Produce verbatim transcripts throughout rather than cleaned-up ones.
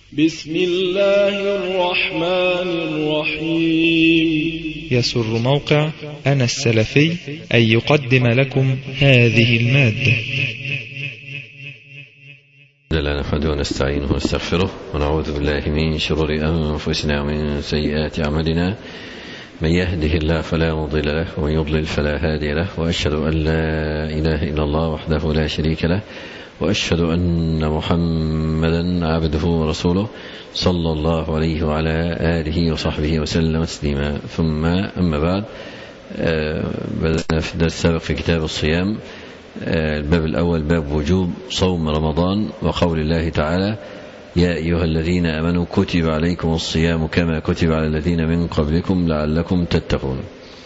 بسم الله الرحمن الرحيم. يسر موقع أنا السلفي أن يقدم لكم هذه المادة. لا نحمده ونستعينه ونستغفره ونعوذ بالله من شرور أنفسنا ومن سيئات أعمالنا، من يهده الله فلا مضل له ومن يضلل فلا هادي له، وأشهد أن لا إله إلا الله وحده لا شريك له، وأشهد أن محمدا عبده ورسوله صلى الله عليه وعلى آله وصحبه وسلم تسليما. ثم أما بعد، بدأنا في الدرس السابق في كتاب الصيام. الباب الأول باب وجوب صوم رمضان، وقول الله تعالى: يا أيها الذين آمنوا كتب عليكم الصيام كما كتب على الذين من قبلكم لعلكم تتقون.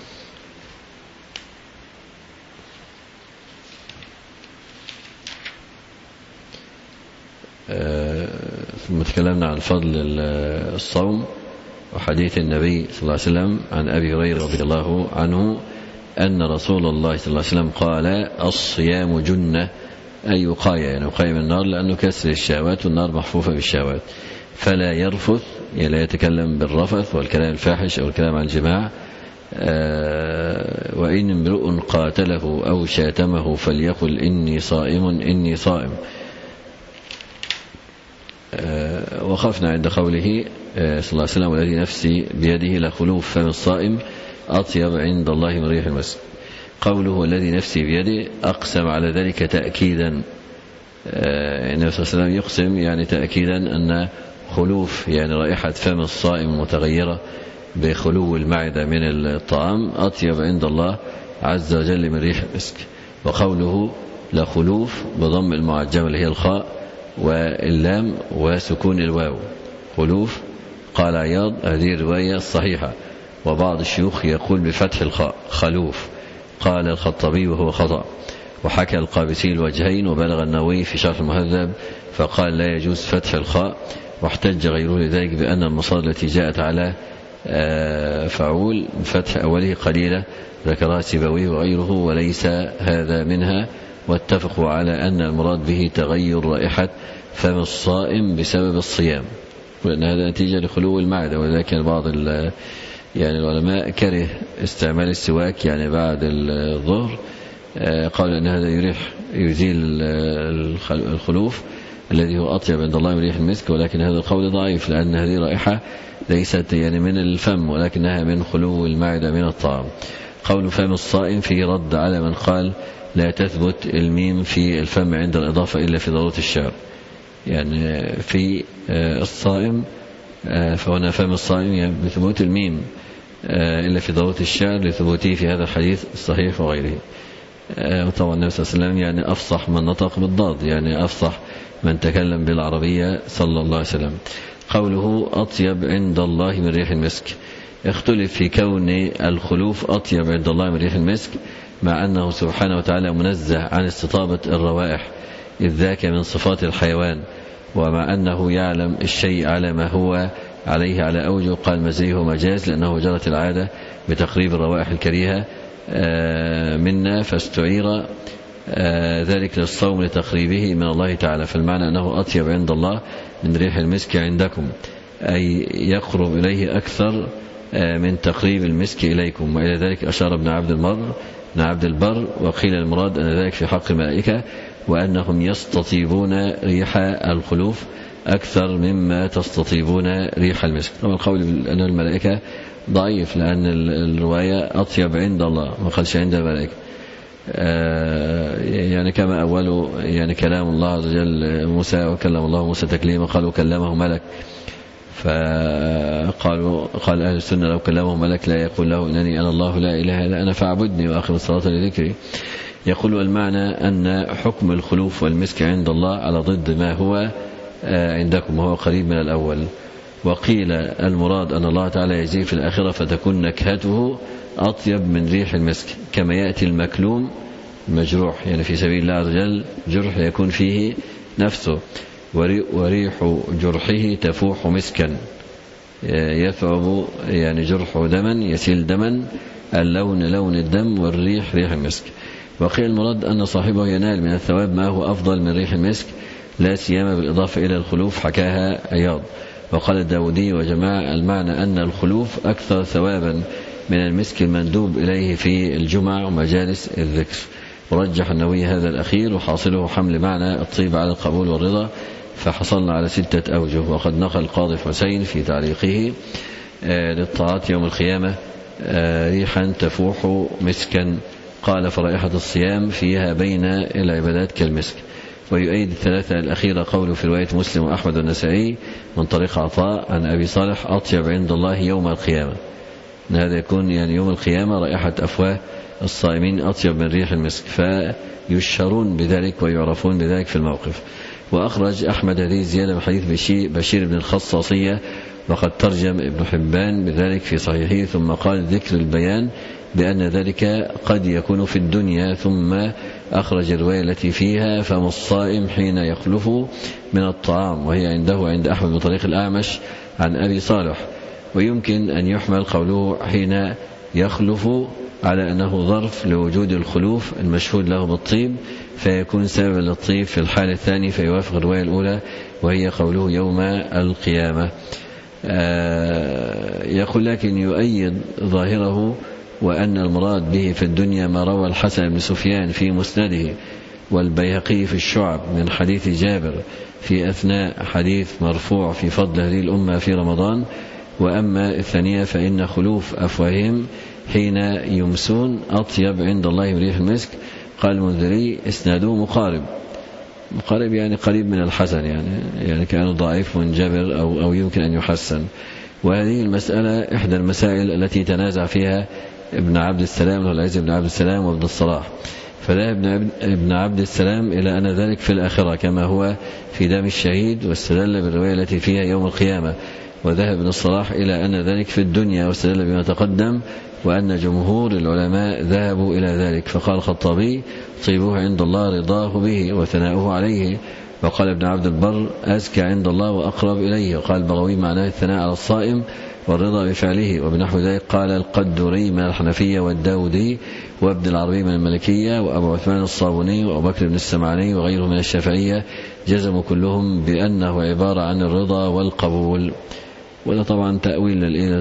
ثم تكلمنا عن فضل الصوم وحديث النبي صلى الله عليه وسلم عن أبي هريرة رضي الله عنه أن رسول الله صلى الله عليه وسلم قال: الصيام جنة، أي وقاية، يعني وقاية من النار، لأنه كسر الشهوات والنار محفوفة بالشهوات، فلا يرفث، يعني لا يتكلم بالرفث والكلام الفاحش أو الكلام عن الجماع. آه وإن امرؤ قاتله أو شاتمه فليقل إني صائم إني صائم. آه وقفنا عند قوله آه صلى الله عليه وسلم: والذي نفسي بيده لخلوف فم الصائم أطيب عند الله من ريح المسك. قوله والذي نفسي بيده أقسم على ذلك تأكيدا. آه النبي صلى الله عليه وسلم يقسم يعني تأكيدا أن خلوف يعني رائحة فم الصائم متغيرة بخلو المعدة من الطعام أطيب عند الله عز وجل من ريح المسك. وقوله لخلوف بضم المعجمة اللي هي الخاء واللام وسكون الواو، خلوف. قال عياض: هذه الرواية الصحيحة، وبعض الشيوخ يقول بفتح الخاء خلوف. قال الخطبي وهو خطأ. وحكى القابسي الوجهين، وبلغ النووي في شرح المهذب فقال لا يجوز فتح الخاء، واحتج غيره لذلك بأن المصادر التي جاءت على فعول فتح أوله قليلة ذكرها سيبويه وغيره وليس هذا منها، واتفقوا على أن المراد به تغير رائحة فم الصائم بسبب الصيام، وأن هذا نتيجة لخلو المعدة. ولكن بعض يعني العلماء كره استعمال السواك يعني بعد الظهر، قالوا أن هذا يريح يزيل الخلوف الذي هو أطيب عند الله من ريح المسك، ولكن هذا القول ضعيف، لأن هذه رائحة ليست يعني من الفم ولكنها من خلو المعدة من الطعام. قول فم الصائم فيه رد على من قال لا تثبت الميم في الفم عند الإضافة إلا في ضرورة الشعر، يعني في الصائم فهنا فم الصائم يعني بثبوت الميم إلا في ضرورة الشعر لثبوته في هذا الحديث الصحيح وغيره. وطبعا النبي صلى الله عليه وسلم يعني أفصح من نطق بالضاد، يعني أفصح من تكلم بالعربية صلى الله عليه وسلم. قوله أطيب عند الله من ريح المسك، اختلف في كون الخلوف أطيب عند الله من ريح المسك، مع أنه سبحانه وتعالى منزه عن استطابة الروائح، إذ ذاك من صفات الحيوان، ومع أنه يعلم الشيء على ما هو عليه على أوجه. قال مزيه مجاز لأنه جرت العادة بتقريب الروائح الكريهة منا، فاستعير ذلك للصوم لتقريبه من الله تعالى، فالمعنى أنه أطيب عند الله من ريح المسك عندكم، أي يقرب إليه أكثر من تقريب المسك إليكم. وإلى ذلك أشار ابن عبد البر ابن عبد البر وقيل المراد أن ذلك في حق الملائكة، وأنهم يستطيبون ريح الخلوف أكثر مما تستطيبون ريح المسك. طبعا القول أن الملائكة ضعيف، لأن الرواية أطيب عند الله ما قالش عند الملائكة، يعني كما أول يعني كلام الله عز وجل موسى وكلم الله موسى تكليما، قالوا كلمه ملك، فقالوا قال أهل السنة لو كلمه ملك لا يقول له إنني أنا الله لا إله إلا أنا فاعبدني وأقم الصلاة لذكري. يقول المعنى أن حكم الخلوف والمسك عند الله على ضد ما هو عندكم وهو قريب من الأول. وقيل المراد أن الله تعالى يجزيه في الآخرة فتكون نكهته أطيب من ريح المسك، كما يأتي المكلوم مجروح يعني في سبيل الله عز وجل جرح يكون فيه نفسه، وريح جرحه تفوح مسكا، يثعب يعني جرحه دما يسيل دما، اللون لون الدم والريح ريح المسك. وقيل المراد أن صاحبه ينال من الثواب ما هو أفضل من ريح المسك، لا سيما بالإضافة إلى الخلوف حكاها عياض. وقال الداودي وجماعة المعنى أن الخلوف أكثر ثوابا من المسك المندوب إليه في الجمع ومجالس الذكر. ورجح النووي هذا الأخير، وحاصله حمل معنى الطيب على القبول والرضا، فحصلنا على ستة أوجه. وقد نقل القاضي حسين في تعليقه آه للطاعات يوم القيامة آه ريحا تفوح مسكا، قال فرائحة الصيام فيها بين العبادات كالمسك. ويؤيد الثلاثة الأخيرة قوله في رواية مسلم وأحمد والنسائي من طريق عطاء عن أبي صالح أطيب عند الله يوم القيامة. هذا يكون يعني يوم القيامة رائحة أفواه الصائمين أطيب من ريح المسك، فيشهرون بذلك ويعرفون بذلك في الموقف. وأخرج أحمد هذه زيادة من حديث بشير بن الخصاصية، وقد ترجم ابن حبان بذلك في صحيحه، ثم قال ذكر البيان بأن ذلك قد يكون في الدنيا، ثم أخرج الرواية التي فيها فم الصائم حين يخلف من الطعام، وهي عنده عند أحمد بطريق الأعمش عن أبي صالح. ويمكن أن يحمل قوله حين يخلف على أنه ظرف لوجود الخلوف المشهود له بالطيب، فيكون سببا للطيب في الحال الثاني، فيوافق الرواية الأولى وهي قوله يوم القيامة. آه يقول لكن يؤيد ظاهره وأن المراد به في الدنيا ما روى الحسن بن سفيان في مسنده والبيهقي في الشعب من حديث جابر في أثناء حديث مرفوع في فضل هذه الأمة في رمضان. وأما الثانية فإن خلوف أفواههم حين يمسون أطيب عند الله من ريح المسك. قال المنذري اسناده مقارب، مقارب يعني قريب من الحسن، يعني يعني كان ضعيف منجبر أو أو يمكن أن يحسن. وهذه المسألة إحدى المسائل التي تنازع فيها ابن عبد السلام والعز بن عبد السلام وابن الصلاح. فذهب ابن عبد السلام إلى أن ذلك في الآخرة كما هو في دم الشهيد، واستدل بالرواية التي فيها يوم القيامة. وذهب ابن الصلاح إلى أن ذلك في الدنيا، واستدل بما تقدم، وأن جمهور العلماء ذهبوا إلى ذلك. فقال الخطابي طيبه عند الله رضاه به وثناؤه عليه. وقال ابن عبد البر أزكى عند الله وأقرب إليه. وقال البغوي معناه الثناء على الصائم والرضا بفعله. وبنحو ذلك قال القدري من الحنفية والداودي وابن العربي من الملكية وأبو عثمان الصابوني وأبو بكر بن السمعاني وغيره من الشافعية، جزموا كلهم بأنه عبارة عن الرضا والقبول. وده طبعا تأويل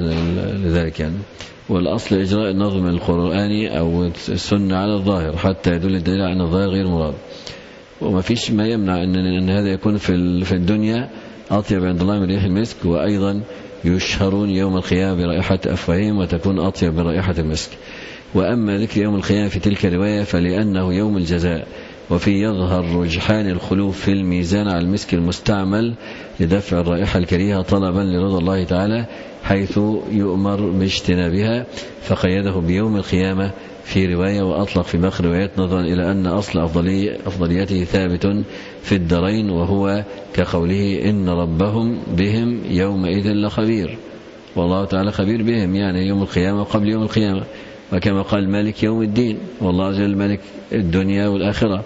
لذلك يعني. والأصل إجراء النظم القرآني أو السنة على الظاهر حتى يدل الدليل على أن الظاهر غير مراد. وما فيش ما يمنع أن, أن هذا يكون في في الدنيا أطيب عند الله من ريح المسك، وأيضا يشهرون يوم القيامة برائحة أفواههم وتكون أطيب من رائحة المسك. وأما ذكر يوم القيامة في تلك الرواية فلأنه يوم الجزاء، وفي يظهر رجحان الخلوف في الميزان على المسك المستعمل لدفع الرائحة الكريهة طلبا لرضا الله تعالى، حيث يؤمر باجتنابها، فقيده بيوم القيامة في رواية، وأطلق في باقي الروايات نظرا إلى أن أصل أفضلية أفضليته ثابت في الدارين، وهو كقوله إن ربهم بهم يومئذ لخبير، والله تعالى خبير بهم، يعني يوم القيامة وقبل يوم القيامة. وكما قال مالك يوم الدين، والله عز وجل مالك الدنيا والآخرة.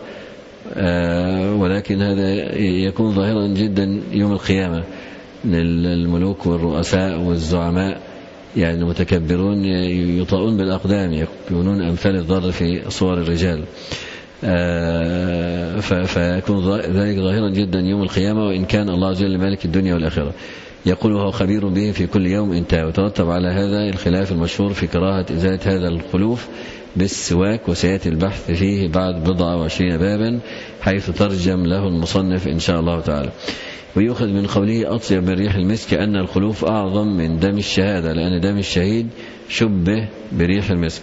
آه ولكن هذا يكون ظاهرا جدا يوم القيامة. الملوك والرؤساء والزعماء يعني المتكبرون يطاؤون بالأقدام، يكونون أمثال الضر في صور الرجال. آه فيكون ذلك ظاهرا جدا يوم القيامة، وإن كان الله عز وجل مالك الدنيا والآخرة. يقول وهو خبير به في كل يوم انتهى. وترتب على هذا الخلاف المشهور في كراهة إزالة هذا الخلوف بالسواك، وسيأتي البحث فيه بعد بضع وعشرين بابا حيث ترجم له المصنف إن شاء الله تعالى. ويؤخذ من قوله أطيب من ريح المسك أن الخلوف أعظم من دم الشهادة، لأن دم الشهيد شبه بريح المسك،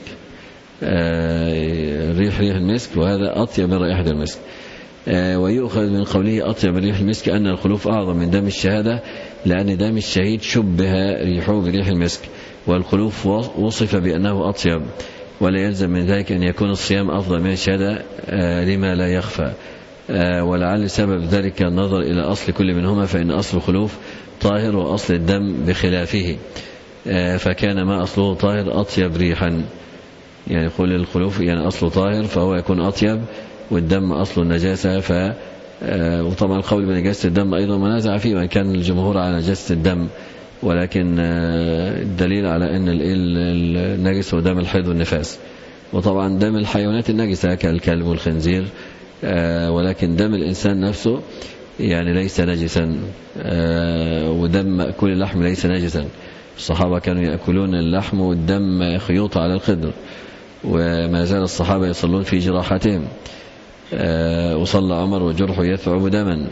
آه ريح ريح المسك، وهذا أطيب من رائحة المسك. آه ويؤخذ من قوله أطيب من ريح المسك أن الخلوف أعظم من دم الشهادة، لأن دم الشهيد شبه ريحه بريح المسك، والخلوف وصف بأنه أطيب، ولا يلزم من ذلك أن يكون الصيام أفضل من الشهادة آه لما لا يخفى. آه ولعل سبب ذلك النظر إلى أصل كل منهما، فإن أصل الخلوف طاهر وأصل الدم بخلافه، آه فكان ما أصله طاهر أطيب ريحا، يعني يقول الخلوف يعني أصله طاهر فهو يكون أطيب، والدم أصل النجاسة. ف آه وطبعا القول بنجاسة الدم أيضا منازع فيه، وإن كان الجمهور على نجاسة الدم، ولكن آه الدليل على أن النجس هو دم الحيض والنفاس، وطبعا دم الحيوانات النجسة كالكلب والخنزير، آه ولكن دم الإنسان نفسه يعني ليس نجسا، ودم مأكول اللحم ليس نجسا. الصحابة كانوا يأكلون اللحم والدم خيوط على القدر، وما زال الصحابة يصلون في جراحتهم، وصلى عمر وجرحه يثعب دما.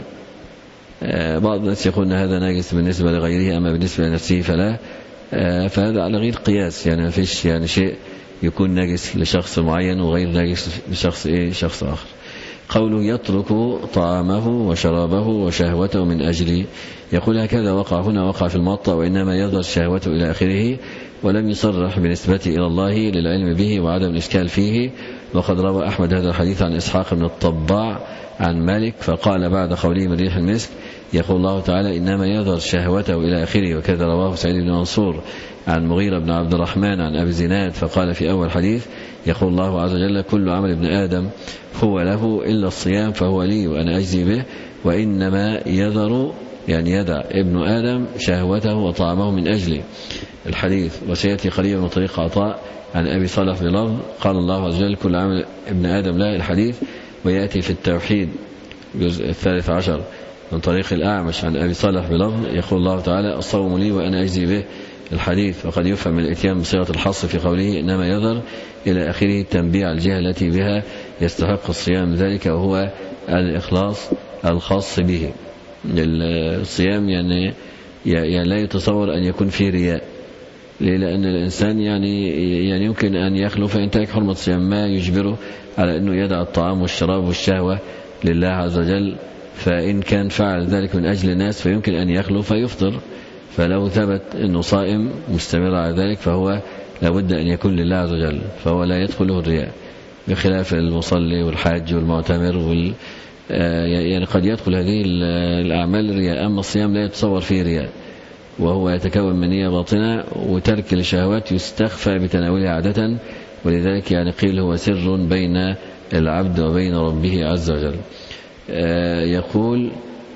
بعض الناس يقول أن هذا ناجس بالنسبة لغيره، أما بالنسبة لنفسه فلا. فهذا على غير قياس، يعني ما فيش يعني شيء يكون ناجس لشخص معين وغير ناجس لشخص إيه شخص آخر. قوله يترك طعامه وشرابه وشهوته من أجلي، يقول هكذا وقع هنا، وقع في الموطأ، وإنما يظهر شهوته إلى آخره، ولم يصرح بنسبته إلى الله للعلم به وعدم الإشكال فيه. وقد روى أحمد هذا الحديث عن إسحاق بن الطباع عن مالك، فقال بعد قوله من ريح المسك يقول الله تعالى إنما يظهر شهوته إلى آخره. وكذا رواه سعيد بن منصور عن مغيرة بن عبد الرحمن عن أبي زناد، فقال في أول حديث يقول الله عز وجل كل عمل ابن آدم هو له إلا الصيام فهو لي وأنا أجزي به، وإنما يذر يعني يدع ابن آدم شهوته وطعامه من أجلي الحديث. وسيأتي قريبا من طريق عطاء عن أبي صالح بلفظ قال الله عز وجل كل عمل ابن آدم لا الحديث. ويأتي في التوحيد الجزء الثالث عشر من طريق الأعمش عن أبي صالح بلفظ يقول الله تعالى الصوم لي وأنا أجزي به الحديث. وقد يفهم الاتيان بصيغة الحصر في قوله إنما يذر إلى آخره تنبيع الجهة التي بها يستحق الصيام ذلك، وهو الإخلاص الخاص به. الصيام يعني يعني لا يتصور أن يكون فيه رياء، لأن الإنسان يعني يعني يمكن أن يخلو فينتهك حرمة الصيام ما يجبره على أنه يدع الطعام والشراب والشهوة لله عز وجل. فإن كان فعل ذلك من أجل الناس فيمكن أن يخلو فيفطر، فلو ثبت أنه صائم مستمر على ذلك فهو لابد أن يكون لله عز وجل، فهو لا يدخله الرياء، بخلاف المصلي والحاج والمعتمر وال يعني قد يدخل هذه الأعمال الرياء. أما الصيام لا يتصور فيه رياء، وهو يتكون من نية باطنة وترك الشهوات يستخفى بتناولها عادة، ولذلك يعني قيل هو سر بين العبد وبين ربه عز وجل. يقول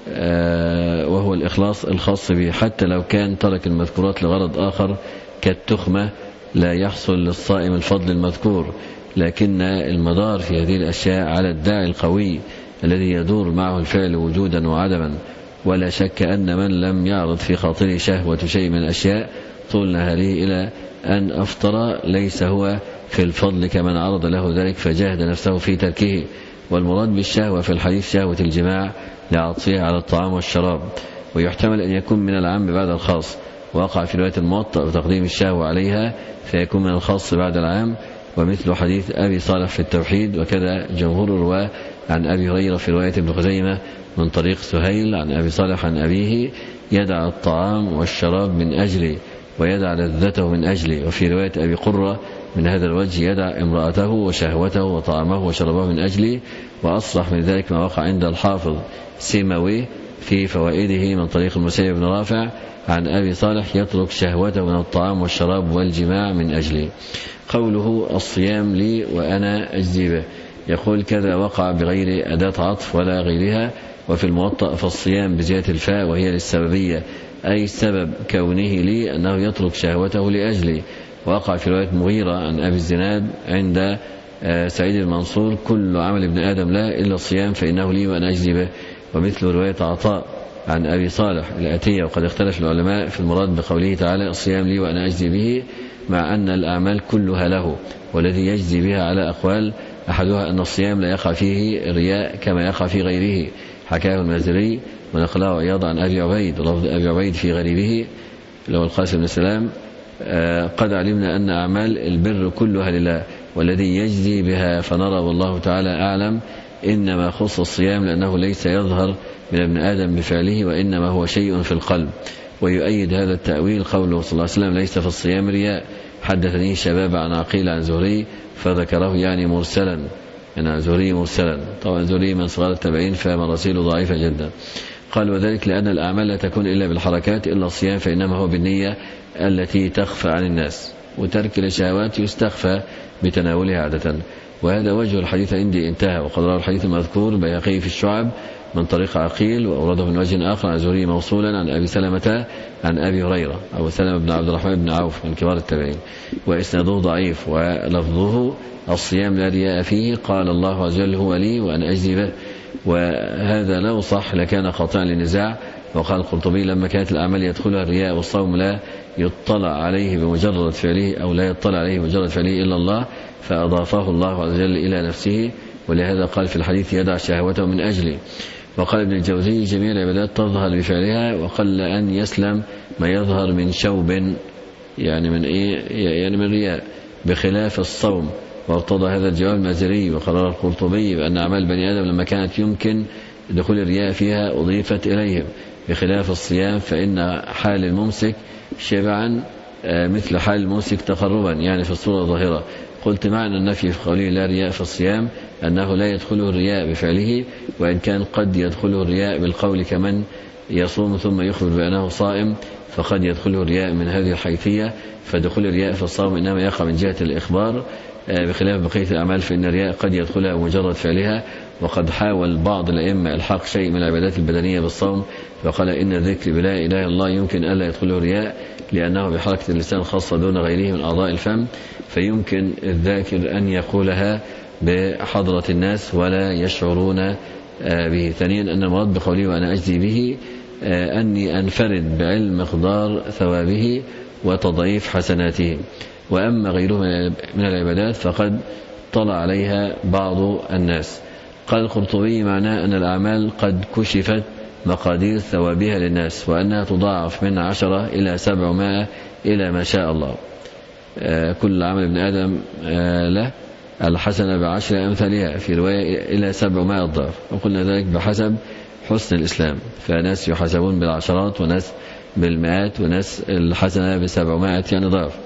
وهو الإخلاص الخاص به، حتى لو كان ترك المذكورات لغرض آخر كالتخمة لا يحصل للصائم الفضل المذكور، لكن المدار في هذه الأشياء على الداعي القوي الذي يدور معه الفعل وجودا وعدما. ولا شك أن من لم يعرض في خاطره شهوة شيء من الأشياء طول نهاره إلى أن أفطر ليس هو في الفضل كمن عرض له ذلك فجاهد نفسه في تركه. والمراد بالشهوة في الحديث شهوة الجماع لعطفها على الطعام والشراب، ويحتمل أن يكون من العام بعد الخاص، وقع في رواية الموطأ وتقديم الشهوة عليها فيكون من الخاص بعد العام، ومثل حديث أبي صالح في التوحيد. وكذا جمهور الرواة عن أبي هريرة في رواية ابن خزيمة من طريق سهيل عن أبي صالح عن أبيه يدع الطعام والشراب من أجلي ويدع لذته من أجلي. وفي رواية أبي قرة من هذا الوجه يدع امرأته وشهوته وطعامه وشربه من أجلي. وأصرح من ذلك ما وقع عند الحافظ سيموي في فوائده من طريق المسيب بن رافع عن أبي صالح يترك شهوته من الطعام والشراب والجماع من أجلي. قوله الصيام لي وأنا أجزي به، يقول كذا وقع بغير أداة عطف ولا غيرها. وفي الموطأ فالصيام بزيادة الفاء وهي للسببية، أي سبب كونه لي أنه يترك شهوته لأجلي. وقع في رواية مغيرة عن أبي الزناد عند سعيد المنصور كل عمل ابن آدم لا إلا الصيام فإنه لي وأنا أجزي به. ومثل رواية عطاء عن أبي صالح الآتية. وقد اختلف العلماء في المراد بقوله تعالى الصيام لي وأنا أجزي به، مع أن الأعمال كلها له، والذي يجزي بها على أقوال، أحدها أن الصيام لا يقع فيه رياء كما يقع في غيره، حكاه المازري ونقله عياض عن أبي عبيد، ولفظ أبي عبيد في غريبه لو القاسم بن سلام قد علمنا أن أعمال البر كلها لله والذي يجزي بها، فنرى والله تعالى أعلم إنما خص الصيام لأنه ليس يظهر من ابن آدم بفعله، وإنما هو شيء في القلب. ويؤيد هذا التأويل قوله صلى الله عليه وسلم ليس في الصيام رياء. حدثني شباب عن عقيل عن زهري فذكره يعني مرسلا، يعني زهري مرسلا، طبعا زهري من صغار التابعين فمراسيله ضعيفة جدا. قال وذلك لأن الأعمال لا تكون إلا بالحركات إلا الصيام فإنما هو بالنية التي تخفى عن الناس، وترك الشهوات يستخفى بتناولها عادة. وهذا وجه الحديث عندي انتهى. وقد روى الحديث المذكور بيهقي في الشعب من طريق عقيل، وأورده من وجه آخر عن زهري موصولا عن أبي سلمة عن أبي هريرة أبو سلمة بن عبد الرحمن بن عوف من كبار التابعين، وإسناده ضعيف. ولفظه الصيام لا رياء فيه، قال الله عز وجل هو لي وأنا أجزي به. وهذا لو صح لكان خاطئا للنزاع. وقال القرطبي لما كانت الأعمال يدخلها الرياء والصوم لا يطلع عليه بمجرد فعله أو لا يطلع عليه بمجرد فعله إلا الله فأضافه الله عز وجل إلى نفسه، ولهذا قال في الحديث يدع شهوته من أجله. وقال ابن الجوزي جميع العبادات تظهر بفعلها وقل أن يسلم ما يظهر من شوب يعني من إيه يعني من رياء بخلاف الصوم. وارتضى هذا الجواب المازري وقرر القرطبي بأن أعمال بني آدم لما كانت يمكن دخول الرياء فيها أضيفت إليهم بخلاف الصيام فإن حال الممسك شبعا مثل حال الممسك تقربا يعني في الصورة الظاهرة. قلت معنى النفي في قوله لا رياء في الصيام أنه لا يدخله الرياء بفعله، وإن كان قد يدخله الرياء بالقول كمن يصوم ثم يخبر بأنه صائم فقد يدخله الرياء من هذه الحيثية. فدخول الرياء في الصوم إنما يقع من جهة الإخبار بخلاف بقية الأعمال فإن الرياء قد يدخلها مجرد فعلها. وقد حاول بعض الأئمة إلحاق شيء من العبادات البدنية بالصوم فقال إن الذكر بلا إله إلا الله يمكن ألا يدخله الرياء لأنه بحركة اللسان خاصة دون غيره من أعضاء الفم، فيمكن الذاكر أن يقولها بحضرة الناس ولا يشعرون به. ثانيا أن المراد بقوله وأنا أجزي به أني أنفرد بعلم مقدار ثوابه وتضعيف حسناته، وأما غيره من العبادات فقد طلع عليها بعض الناس. قال القرطبي معناه أن الأعمال قد كشفت مقادير ثوابها للناس وأنها تضاعف من عشرة إلى سبعمائة إلى ما شاء الله. كل عمل ابن آدم له الحسنة بعشر أمثالها في رواية إلى سبعمائة ضعف، وقلنا ذلك بحسب حسن الإسلام، فناس يحسبون بالعشرات وناس بالمئات وناس الحسنة بسبعمائة يعني ضعف.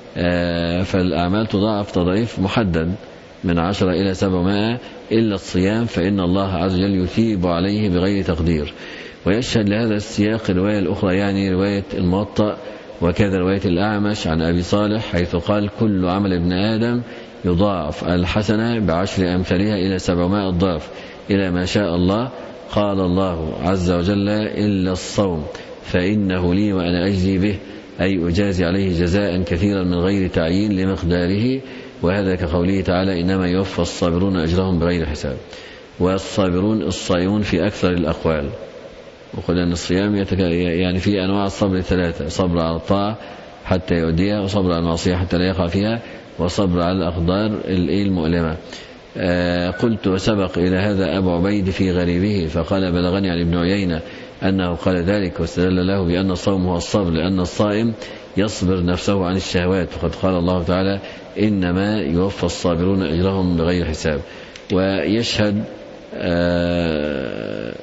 فالأعمال تضاعف تضعيف محدد من عشرة إلى سبعمائة إلا الصيام فإن الله عز وجل يثيب عليه بغير تقدير. ويشهد لهذا السياق الرواية الأخرى يعني رواية الموطأ وكذا رواية الأعمش عن أبي صالح حيث قال كل عمل ابن آدم يضاعف الحسنة بعشر أمثالها إلى سبعمائة ضعف إلى ما شاء الله. قال الله عز وجل إلا الصوم فإنه لي وأنا أجزي به، أي أجازي عليه جزاء كثيرا من غير تعيين لمقداره، وهذا كقوله تعالى إنما يوفى الصابرون أجرهم بغير حساب. والصابرون الصائمون في أكثر الأقوال. وقلنا أن الصيام يعني في أنواع الصبر ثلاثة: صبر على الطاعة حتى يؤديها، وصبر على المعصية حتى لا يقع فيها، وصبر على الأقدار المؤلمة. آه قلت وسبق إلى هذا أبو عبيد في غريبه فقال بلغني عن ابن عيينة أنه قال ذلك واستدل له بأن الصوم هو الصبر لأن الصائم يصبر نفسه عن الشهوات، وقد قال الله تعالى إنما يوفى الصابرون أجرهم بغير حساب. ويشهد آه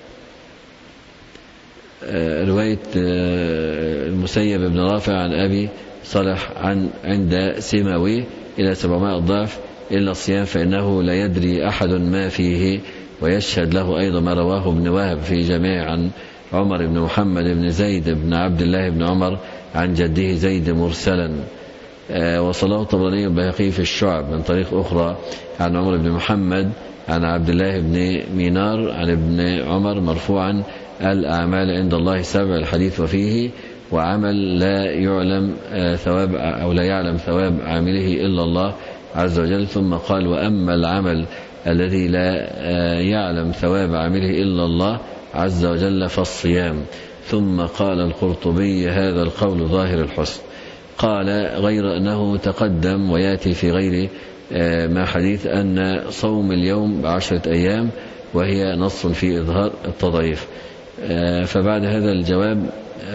آه رواية آه المسيب بن رافع عن أبي صالح عن عند سماوي إلى سبعمائة ضعف إلا الصيام فإنه لا يدري أحد ما فيه. ويشهد له أيضا ما رواه ابن وهب في جميع عن عمر بن محمد بن زيد بن عبد الله بن عمر عن جده زيد مرسلا. آه وصله الطبراني البيهقي في الشعب من طريق أخرى عن عمر بن محمد عن عبد الله بن مينار عن ابن عمر مرفوعا الأعمال عند الله سبع الحديث وفيه وعمل لا يعلم آه ثواب أو لا يعلم ثواب عامله إلا الله عز وجل. ثم قال وأما العمل الذي لا آه يعلم ثواب عامله إلا الله عز وجل فالصيام. ثم قال القرطبي هذا القول ظاهر الحسن. قال غير أنه تقدم ويأتي في غير ما حديث أن صوم اليوم بعشرة أيام وهي نص في إظهار التضعيف. فبعد هذا الجواب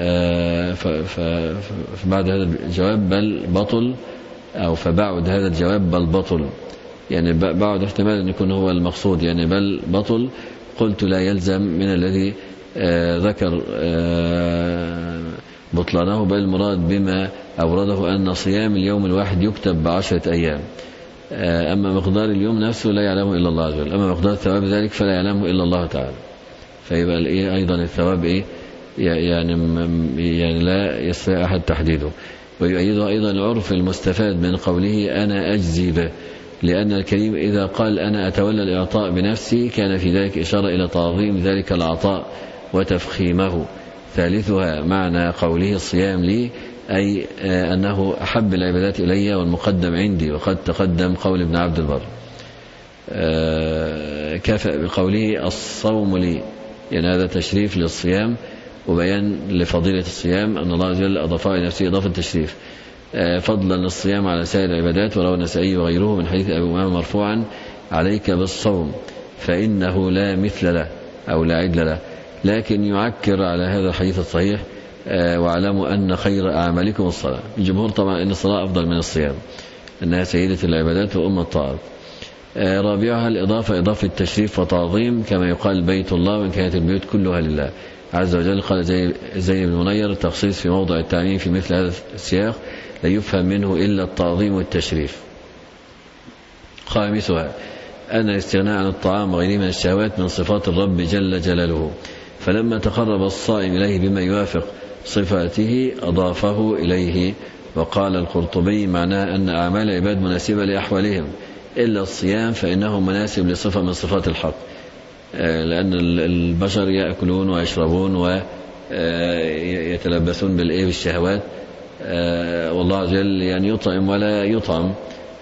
فبعد هذا الجواب بل بطل أو فبعد هذا الجواب بل بطل يعني بعد احتمال أن يكون هو المقصود يعني بل بطل. قلت لا يلزم من الذي آه ذكر آه بطلانه بل المراد بما أورده أن صيام اليوم الواحد يكتب بعشرة أيام. آه أما مقدار اليوم نفسه لا يعلمه إلا الله عز وجل، أما مقدار ثواب ذلك فلا يعلمه إلا الله تعالى. فيبقى إيه أيضا الثواب إيه يعني, يعني لا يستطيع أحد تحديده. ويؤيده أيضا العرف المستفاد من قوله أنا أجزي به، لأن الكريم إذا قال أنا أتولى الإعطاء بنفسي كان في ذلك إشارة إلى تعظيم ذلك العطاء وتفخيمه. ثالثها معنى قوله الصيام لي أي أنه أحب العبادات إلي والمقدم عندي، وقد تقدم قول ابن عبد البر. كافأ بقوله الصوم لي، يعني هذا تشريف للصيام وبيان لفضيلة الصيام أن الله عز وجل أضافه إلى نفسه إضافة تشريف، فضلا للصيام على سائر العبادات. وروى النسائي وغيره من حديث أبي أمامة مرفوعا عليك بالصوم فإنه لا مثل له أو لا عدل له، لكن يعكر على هذا الحديث الصحيح واعلموا أن خير أعمالكم الصلاة. الجمهور طبعا أن الصلاة أفضل من الصيام، أنها سيدة العبادات وأم الطاعات. رابعها الإضافة، إضافة تشريف وتعظيم، كما يقال بيت الله وإن كانت البيوت كلها لله عز وجل. قال زي, زي بن منير تخصيص في موضع التعميم في مثل هذا السياق لا يفهم منه إلا التعظيم والتشريف. خامسها أن الاستغناء عن الطعام وغيره من الشهوات من صفات الرب جل جلاله، فلما تقرب الصائم إليه بما يوافق صفاته أضافه إليه. وقال القرطبي معناه أن أعمال العباد مناسبة لأحوالهم إلا الصيام فإنه مناسب لصفة من صفات الحق، لأن البشر يأكلون ويشربون ويتلبسون بالإيه بالشهوات، والله عز وجل يعني يطعم ولا يطعم،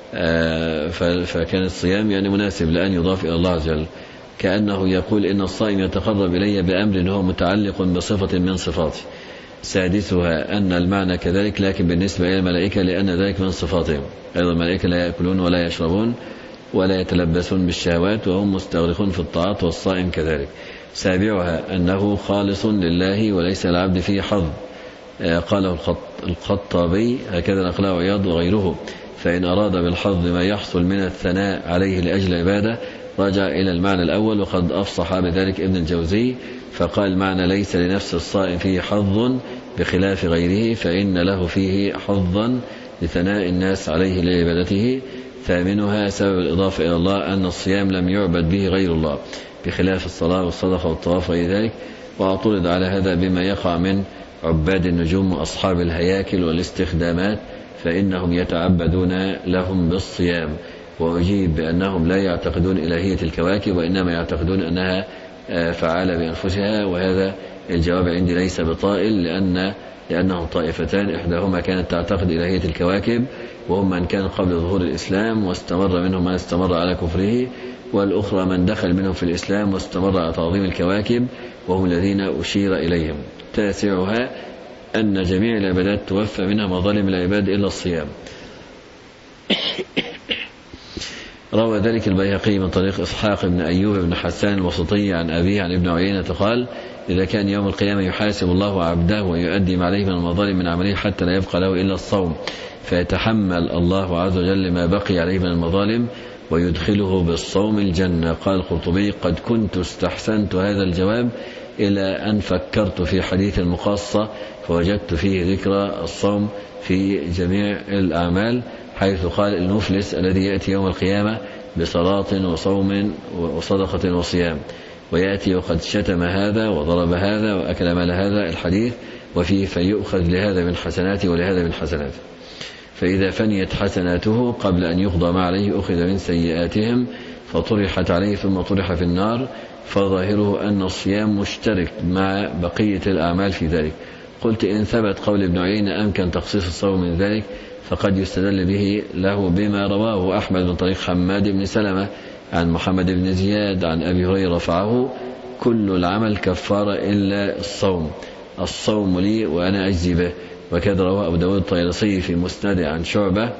فكان الصيام يعني مناسب لأن يضاف إلى الله عز وجل، كأنه يقول إن الصائم يتقرب إلي بأمر هو متعلق بصفة من صفاتي. سادسها أن المعنى كذلك لكن بالنسبة إلى الملائكة لأن ذلك من صفاتهم، أيضا الملائكة لا يأكلون ولا يشربون ولا يتلبسون بالشهوات وهم مستغرقون في الطاعات، والصائم كذلك. سابعها أنه خالص لله وليس العبد فيه حظ، قاله الخطابي هكذا نقله عياض وغيره، فإن أراد بالحظ ما يحصل من الثناء عليه لأجل عبادة رجع إلى المعنى الأول، وقد أفصح بذلك ابن الجوزي فقال معنى ليس لنفس الصائم فيه حظ بخلاف غيره فإن له فيه حظا لثناء الناس عليه لعبادته. ثامنها سبب الإضافة إلى الله أن الصيام لم يعبد به غير الله بخلاف الصلاة والصدقة والطواف وغير ذلك، واعترض على هذا بما يقع من عباد النجوم وأصحاب الهياكل والاستخدامات فإنهم يتعبدون لهم بالصيام، وأجيب بأنهم لا يعتقدون إلهية الكواكب وإنما يعتقدون أنها فعالة بأنفسها، وهذا الجواب عندي ليس بطائل لأن لأنهم طائفتان، إحداهما كانت تعتقد إلهية الكواكب وهم من كان قبل ظهور الإسلام واستمر منهم من استمر على كفره، والأخرى من دخل منهم في الإسلام واستمر على تعظيم الكواكب وهم الذين أشير إليهم. تاسعها أن جميع العبادات توفى منها مظالم العباد إلا الصيام. روى ذلك البيهقي من طريق إسحاق بن أيوب بن حسان الوسطي عن أبيه عن ابن عيينة قال إذا كان يوم القيامة يحاسب الله عبده ويؤدي ما عليه من المظالم من عمله حتى لا يبقى له إلا الصوم، فيتحمل الله عز وجل ما بقي عليه من المظالم ويدخله بالصوم الجنة. قال القرطبي قد كنت استحسنت هذا الجواب إلى أن فكرت في حديث المقاصة فوجدت فيه ذكر الصوم في جميع الأعمال، حيث قال المفلس الذي يأتي يوم القيامة بصلاة وصوم وصدقة وصيام، ويأتي وقد شتم هذا وضرب هذا وأكل مال هذا الحديث، وفيه فيؤخذ لهذا من حسناته ولهذا من حسناته، فإذا فنيت حسناته قبل أن يقضى ما عليه أخذ من سيئاتهم فطرحت عليه ثم طرح في النار، فظاهره أن الصيام مشترك مع بقية الأعمال في ذلك. قلت إن ثبت قول ابن عيينة أمكن تخصيص الصوم من ذلك فقد يستدل به له بما رواه أحمد من طريق حماد بن سلمة عن محمد بن زياد عن أبي هريرة رفعه كل العمل كفارة إلا الصوم، الصوم لي وأنا أجزي به. وكذا رواه أبو داود الطيالسي في مسند عن شعبة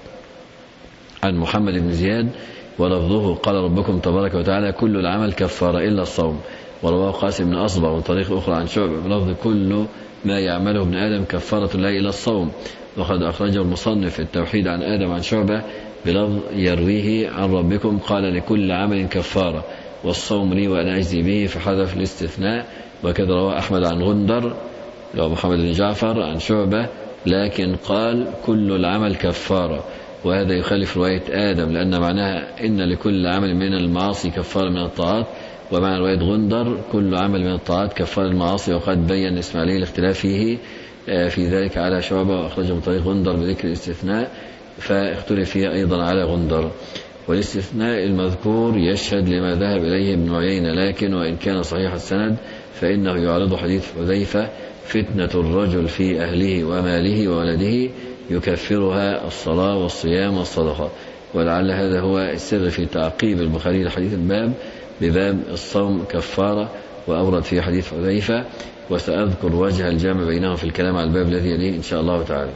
عن محمد بن زياد ولفظه قال ربكم تبارك وتعالى كل العمل كفارة إلا الصوم. ورواه قاسم بن أصبغ من طريق أخرى عن شعبة بلفظ كل ما يعمله ابن آدم كفارة لا إلا الصوم. وقد أخرجه المصنف في التوحيد عن آدم عن شعبة بلفظ يرويه عن ربكم قال لكل عمل كفارة والصوم لي وأنا أجزي به فحذف الاستثناء. وكذا رواه أحمد عن غندر لو محمد بن جعفر عن شعبة لكن قال كل العمل كفارة، وهذا يخالف رواية آدم لأن معناها إن لكل عمل من المعاصي كفارة من الطاعات، ومع رواية غندر كل عمل من الطاعات كفارة المعاصي. وقد بيّن إسماعيل الاختلاف فيه في ذلك على شعبة وأخرجه من طريق غندر بذكر الاستثناء فاختلف فيه أيضا على غندر. والاستثناء المذكور يشهد لما ذهب إليه ابن عيينة، لكن وإن كان صحيح السند فإنه يعرض حديث حذيفة فتنة الرجل في أهله وماله وولده يكفرها الصلاة والصيام والصدقة. ولعل هذا هو السر في تعقيب البخاري لحديث الباب بباب الصوم كفارة، وأورد في حديث حذيفة، وسأذكر وجه الجامع بينهم في الكلام على الباب الذي يليه إن شاء الله تعالى.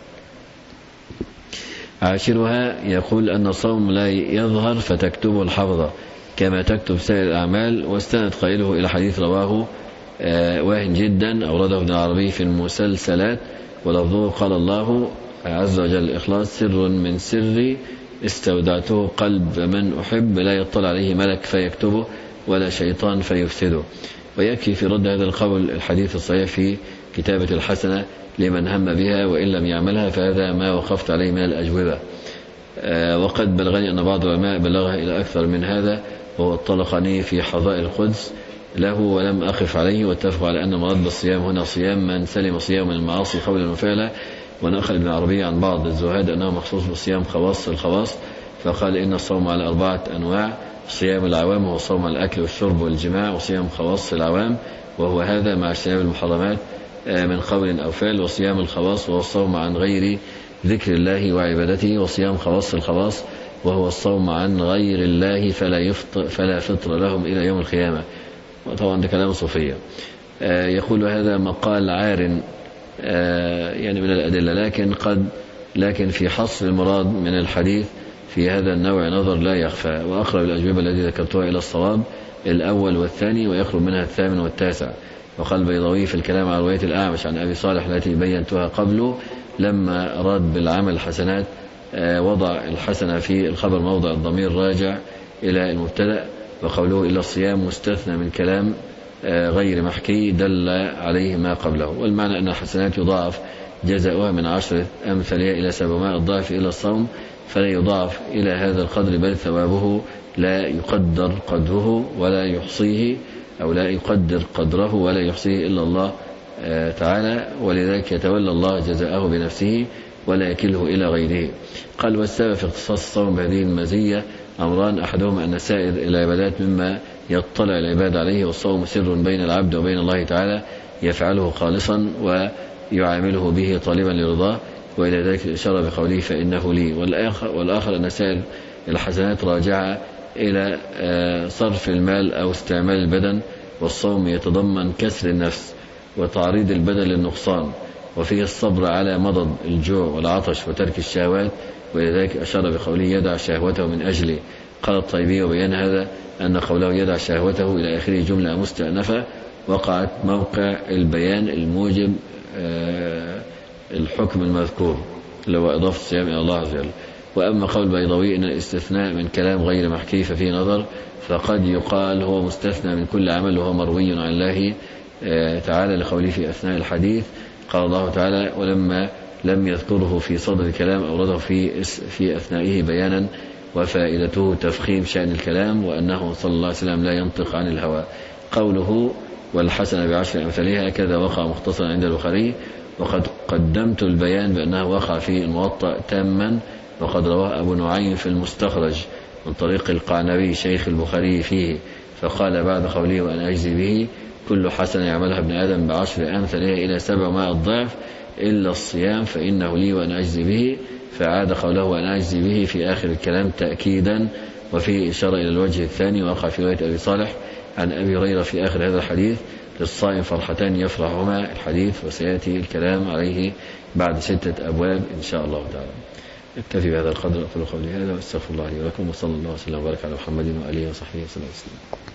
عاشرها يقول أن الصوم لا يظهر فتكتبه الحفظة كما تكتب سائر الأعمال، واستند قائله إلى حديث رواه واهن جدا أورده ابن العربي في المسلسلات، ولفظه قال الله عز وجل الإخلاص سر من سري استودعته قلب من أحب لا يطلع عليه ملك فيكتبه ولا شيطان فيفسده. ويكفي في رد هذا القول الحديث الصحيح في كتابة الحسنة لمن هم بها وإن لم يعملها، فهذا ما وقفت عليه من الأجوبة. آه وقد بلغني أن بعض العلماء بلغها إلى أكثر من هذا، وهو اطلقني في حظائر القدس له ولم أخف عليه، واتفق على أن المراد بالصيام هنا صيام من سلم صيام من المعاصي قولا وفعلا. ونقل ابن عربي عن بعض الزهاد أنه مخصوص بالصيام خواص الخواص، فقال إن الصوم على أربعة أنواع: صيام العوام وهو صوم الأكل والشرب والجماع، وصيام خواص العوام وهو هذا مع اجتناب المحرمات من قول أو فعل، وصيام الخواص وهو الصوم عن غير ذكر الله وعبادته، وصيام خواص الخواص وهو الصوم عن غير الله فلا يفطر فلا فطر لهم إلى يوم القيامة. وطبعا ده كلام صوفية. يقول هذا مقال عار يعني من الأدلة، لكن قد لكن في حصر المراد من الحديث في هذا النوع نظر لا يخفى، وأقرب الأجوبة التي ذكرتها إلى الصواب الأول والثاني، ويخرج منها الثامن والتاسع. وقال البيضاوي في الكلام على رواية الأعمش عن أبي صالح التي بينتها قبله لما أراد بالعمل الحسنات وضع الحسنة في الخبر موضع الضمير راجع إلى المبتدأ، وقوله إلا الصيام مستثنى من كلام غير محكي دل عليه ما قبله. والمعنى أن الحسنات يضاعف جزاؤها من عشرة أمثالها إلى سبعمائة ضعف إلى الصوم، فلا يضاعف إلى هذا القدر، بل ثوابه لا يقدر قدره ولا يحصيه أو لا يقدر قدره ولا يحصيه إلا الله تعالى، ولذلك يتولى الله جزاءه بنفسه ولا يكله إلى غيره. قال والسبب في اختصاص الصوم بهذه المزية أمران: أحدهما أن سائر العبادات مما يطلع العباد عليه، والصوم سر بين العبد وبين الله تعالى يفعله خالصا ويعامله به طالبا لرضاه، وإلى ذلك الإشارة بقوله فإنه لي. والآخر, والآخر أن سائر الحسنات راجعة إلى صرف المال أو استعمال البدن، والصوم يتضمن كسر النفس وتعريض البدن للنقصان، وفيه الصبر على مضض الجوع والعطش وترك الشهوات، ولذلك أشار بقوله يدع شهوته من أجله. قال الطيبي وبيان هذا أن قوله يدع شهوته إلى آخره جملة مستأنفة وقعت موقع البيان الموجب الحكم المذكور لو إضافة الصيام إلى الله عز وجل. وأما قول البيضاوي إن الاستثناء من كلام غير محكي ففيه نظر، فقد يقال هو مستثنى من كل عمل وهو مروي عن الله تعالى لقوله في أثناء الحديث قال الله تعالى ولما لم يذكره في صدر الكلام أورده في في أثنائه بيانا وفائدته تفخيم شأن الكلام وأنه صلى الله عليه وسلم لا ينطق عن الهوى. قوله والحسنة بعشر أمثالها كذا وقع مختصرا عند البخاري، وقد قدمت البيان بأنه وقع في الموطأ تاما، وقد رواه أبو نعيم في المستخرج من طريق القعنبي شيخ البخاري فيه، فقال بعد قوله وأنا أجزي به كل حسنة يعملها ابن آدم بعشر أمثالها إلى سبعمائة ضعف إلا الصيام فإنه لي وأنا أجزي به، فعاد قوله وأنا أجزي به في آخر الكلام تأكيدا، وفيه إشارة إلى الوجه الثاني وقع في رواية أبي صالح عن أبي هريرة في آخر هذا الحديث للصائم فرحتان يفرحهما الحديث، وسيأتي الكلام عليه بعد ستة أبواب إن شاء الله تعالى. اكتفي بهذا القدر، أقول قولي هذا واستغفر الله لي ولكم، وصلى الله وسلم وبارك على محمد وآله وصحبه وسلم.